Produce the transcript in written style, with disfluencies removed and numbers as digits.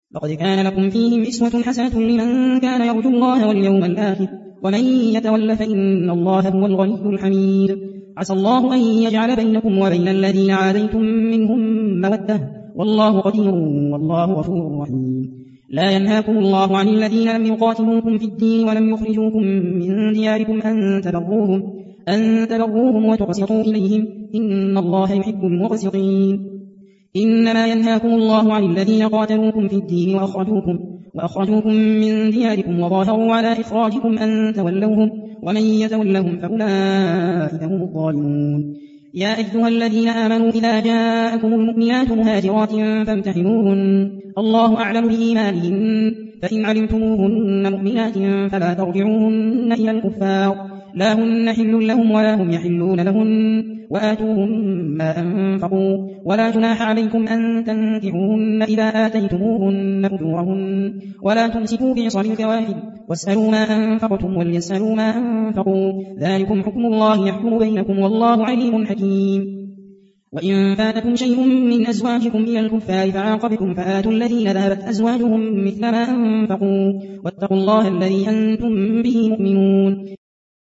لقد كان لكم فيهم أسوة حسنة لمن كان يرجو الله واليوم الآخر ومن يتول فإن الله هو الغني الحميد. عسى الله أن يجعل بينكم وبين الذين عاديتم منهم مودة والله قدير والله غفور رحيم. لا ينهاكم الله عن الذين لم يقاتلوكم في الدين ولم يخرجوكم من دياركم أن تبروهم وتقسطوا إليهم إن الله يحب المقسطين. إنما ينهاكم الله عن الذين قاتلوكم في الدين وأخرجوكم من دياركم وظاهروا على إخراجكم أن تولوهم ومن يتولهم فأولئك هم الظالمون. يا أيها الذين آمنوا إذا جاءكم المؤمنات مهاجرات فامتحنوهن الله أعلم بإيمانهن فإن علمتموهن مؤمنات فلا ترجعوهن إلى الكفار لا هن حل لهم ولا هم يحلون لهن وآتوهم ما أنفقوا ولا جناح عليكم أن تنكحوهن إذا آتيتموهن أجورهن ولا تمسكوا بعصم الكوافر واسألوا ما أنفقتم وليسألوا ما أنفقوا ذلكم حكم الله يحكم بينكم والله عليم حكيم. وإن فاتكم شيء من أزواجكم إلى الكفار فعاقبتم فآتوا الذين ذهبت أزواجهم مثل ما أنفقوا واتقوا الله الذي أنتم به مؤمنون.